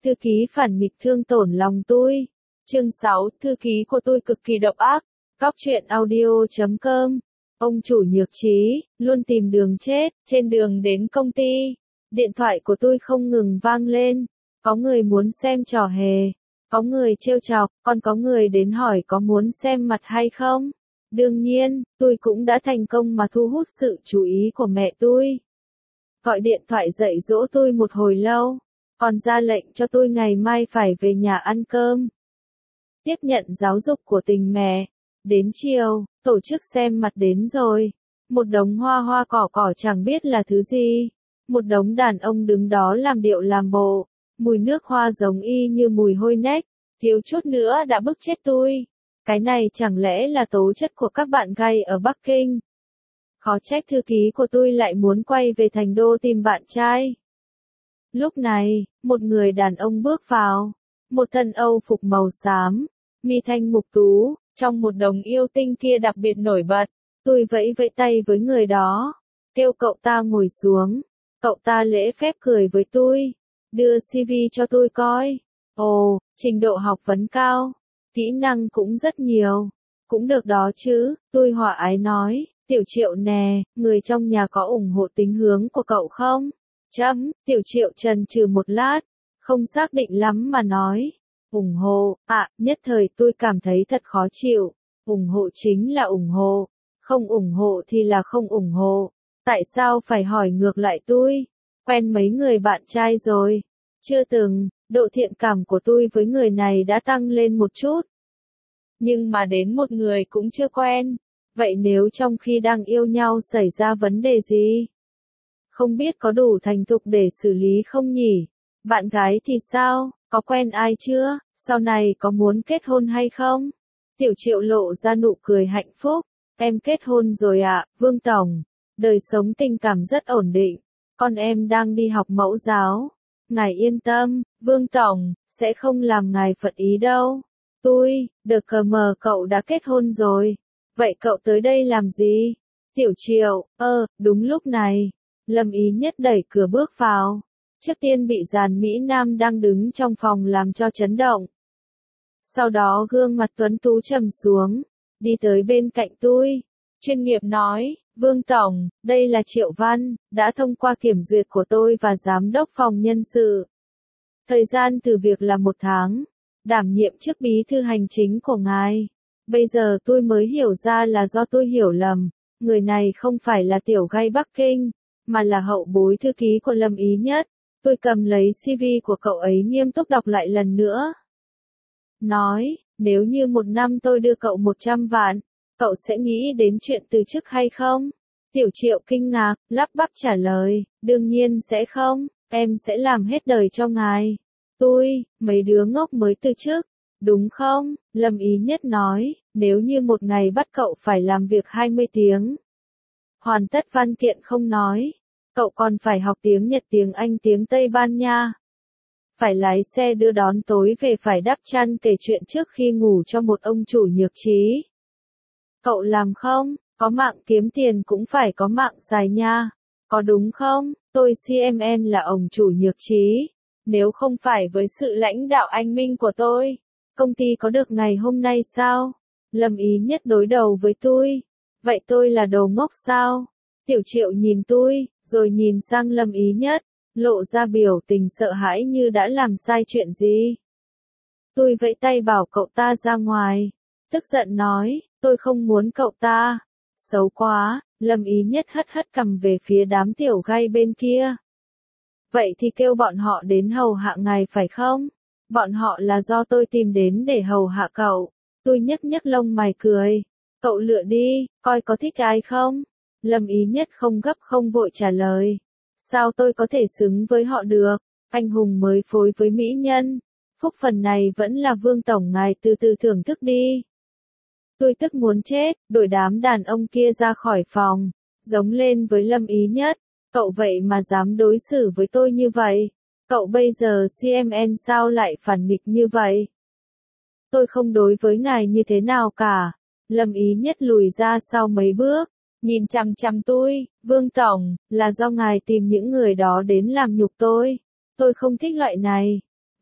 Thư ký phản nghịch thương tổn lòng tôi. Chương 6, thư ký của tôi cực kỳ độc ác. Cóc truyện audio.com. Ông chủ nhược trí, luôn tìm đường chết, trên đường đến công ty. Điện thoại của tôi không ngừng vang lên. Có người muốn xem trò hề. Có người trêu chọc, còn có người đến hỏi có muốn xem mặt hay không. Đương nhiên, tôi cũng đã thành công mà thu hút sự chú ý của mẹ tôi. Gọi điện thoại dạy dỗ tôi một hồi lâu, còn ra lệnh cho tôi ngày mai phải về nhà ăn cơm. Tiếp nhận giáo dục của tình mẹ. Đến chiều, tổ chức xem mặt đến rồi. Một đống hoa hoa cỏ cỏ chẳng biết là thứ gì. Một đống đàn ông đứng đó làm điệu làm bộ. Mùi nước hoa giống y như mùi hôi nách. Thiếu chút nữa đã bức chết tôi. Cái này chẳng lẽ là tố chất của các bạn gay ở Bắc Kinh? Khó trách thư ký của tôi lại muốn quay về thành đô tìm bạn trai. Lúc này, một người đàn ông bước vào. Một thân Âu phục màu xám, mi thanh mục tú, trong một đống yêu tinh kia đặc biệt nổi bật. Tôi vẫy vẫy tay với người đó, kêu cậu ta ngồi xuống. Cậu ta lễ phép cười với tôi, đưa CV cho tôi coi. Ồ, trình độ học vấn cao, kỹ năng cũng rất nhiều. Cũng được đó chứ, tôi hòa ái nói. Tiểu Triệu nè, người trong nhà có ủng hộ tính hướng của cậu không? Tiểu Triệu chần chừ một lát, không xác định lắm mà nói. Ủng hộ, nhất thời tôi cảm thấy thật khó chịu. Ủng hộ chính là ủng hộ, không ủng hộ thì là không ủng hộ. Tại sao phải hỏi ngược lại tôi? Quen mấy người bạn trai rồi? Chưa từng, độ thiện cảm của tôi với người này đã tăng lên một chút. Nhưng mà đến một người cũng chưa quen. Vậy nếu trong khi đang yêu nhau xảy ra vấn đề gì? Không biết có đủ thành thục để xử lý không nhỉ? Bạn gái thì sao? Có quen ai chưa? Sau này có muốn kết hôn hay không? Tiểu Triệu lộ ra nụ cười hạnh phúc. Em kết hôn rồi ạ, Vương Tổng. Đời sống tình cảm rất ổn định. Con em đang đi học mẫu giáo. Ngài yên tâm, Vương Tổng, sẽ không làm ngài phật ý đâu. Được cờ mờ cậu đã kết hôn rồi. Vậy cậu tới đây làm gì? Tiểu Triệu, đúng lúc này. Lâm Ý Nhất đẩy cửa bước vào. Trước tiên bị dàn Mỹ Nam đang đứng trong phòng làm cho chấn động. Sau đó gương mặt tuấn tú trầm xuống, đi tới bên cạnh tôi. Chuyên nghiệp nói, Vương Tổng, đây là Triệu Văn, đã thông qua kiểm duyệt của tôi và giám đốc phòng nhân sự. Thời gian từ việc là 1 tháng, đảm nhiệm chức bí thư hành chính của ngài. Bây giờ tôi mới hiểu ra là do tôi hiểu lầm, người này không phải là tiểu gay Bắc Kinh, mà là hậu bối thư ký của Lâm Ý Nhất. Tôi cầm lấy CV của cậu ấy nghiêm túc đọc lại lần nữa. Nói, nếu như 1 năm tôi đưa cậu 100 vạn, cậu sẽ nghĩ đến chuyện từ chức hay không? Tiểu Triệu kinh ngạc, lắp bắp trả lời, đương nhiên sẽ không, em sẽ làm hết đời cho ngài. Mấy đứa ngốc mới từ chức. Đúng không? Lâm Ý Nhất nói, nếu như một ngày bắt cậu phải làm việc 20 tiếng. Hoàn tất văn kiện không nói. Cậu còn phải học tiếng Nhật, tiếng Anh, tiếng Tây Ban Nha. Phải lái xe đưa đón tối về, phải đắp chăn kể chuyện trước khi ngủ cho một ông chủ nhược trí. Cậu làm không? Có mạng kiếm tiền cũng phải có mạng xài nha. Có đúng không? Tôi CMN là ông chủ nhược trí. Nếu không phải với sự lãnh đạo anh minh của tôi, công ty có được ngày hôm nay sao? Lâm Ý Nhất đối đầu với tôi. Vậy tôi là đồ ngốc sao? Tiểu Triệu nhìn tôi, rồi nhìn sang Lâm Ý Nhất, lộ ra biểu tình sợ hãi như đã làm sai chuyện gì. Tôi vẫy tay bảo cậu ta ra ngoài. Tức giận nói, tôi không muốn cậu ta. Xấu quá, Lâm Ý Nhất hất hất cằm về phía đám tiểu gay bên kia. Vậy thì kêu bọn họ đến hầu hạ ngài phải không? Bọn họ là do tôi tìm đến để hầu hạ cậu. Tôi nhấc nhấc lông mày cười. Cậu lựa đi, coi có thích ai không? Lâm Ý Nhất không gấp không vội trả lời. Sao tôi có thể xứng với họ được? Anh hùng mới phối với mỹ nhân. Phúc phần này vẫn là Vương Tổng ngài từ từ thưởng thức đi. Tôi tức muốn chết, đuổi đám đàn ông kia ra khỏi phòng. Giống lên với Lâm Ý Nhất. Cậu vậy mà dám đối xử với tôi như vậy? Cậu bây giờ CMN sao lại phản nghịch như vậy? Tôi không đối với ngài như thế nào cả. Lâm Ý Nhất lùi ra sau mấy bước, nhìn chằm chằm tôi. Vương Tổng, là do ngài tìm những người đó đến làm nhục tôi. Tôi không thích loại này.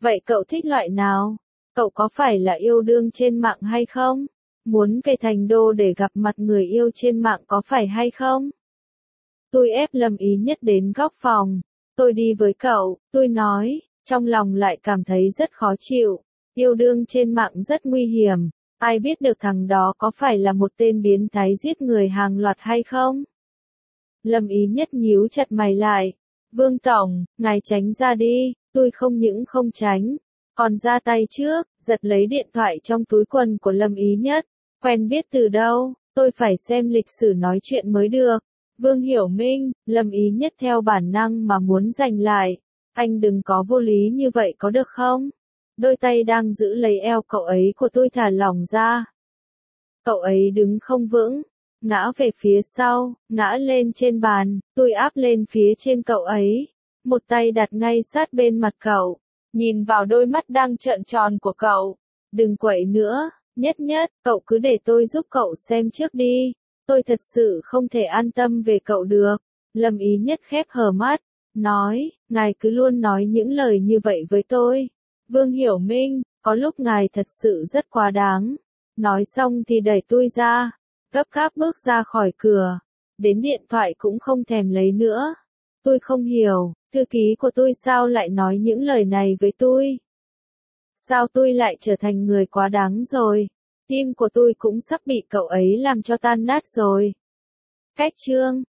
Vậy cậu thích loại nào? Cậu có phải là yêu đương trên mạng hay không? Muốn về Thành Đô để gặp mặt người yêu trên mạng có phải hay không? Tôi ép Lâm Ý Nhất đến góc phòng. Tôi đi với cậu, tôi nói, trong lòng lại cảm thấy rất khó chịu. Yêu đương trên mạng rất nguy hiểm, ai biết được thằng đó có phải là một tên biến thái giết người hàng loạt hay không? Lâm Ý Nhất nhíu chặt mày lại. Vương Tổng, ngài tránh ra đi, tôi không những không tránh, còn ra tay trước, giật lấy điện thoại trong túi quần của Lâm Ý Nhất. Quen biết từ đâu, tôi phải xem lịch sử nói chuyện mới được. Vương Hiểu Minh, Lâm Ý Nhất theo bản năng mà muốn giành lại. Anh đừng có vô lý như vậy có được không? Đôi tay đang giữ lấy eo cậu ấy của tôi thả lỏng ra. Cậu ấy đứng không vững, ngã về phía sau, ngã lên trên bàn, tôi áp lên phía trên cậu ấy. Một tay đặt ngay sát bên mặt cậu, nhìn vào đôi mắt đang trợn tròn của cậu. Đừng quậy nữa, Nhất Nhất, cậu cứ để tôi giúp cậu xem trước đi. Tôi thật sự không thể an tâm về cậu được. Lâm Ý Nhất khép hờ mắt, nói, ngài cứ luôn nói những lời như vậy với tôi. Vương Hiểu Minh, có lúc ngài thật sự rất quá đáng. Nói xong thì đẩy tôi ra, gấp gáp bước ra khỏi cửa. Đến điện thoại cũng không thèm lấy nữa. Tôi không hiểu, thư ký của tôi sao lại nói những lời này với tôi? Sao tôi lại trở thành người quá đáng rồi? Tim của tôi cũng sắp bị cậu ấy làm cho tan nát rồi. Cách chương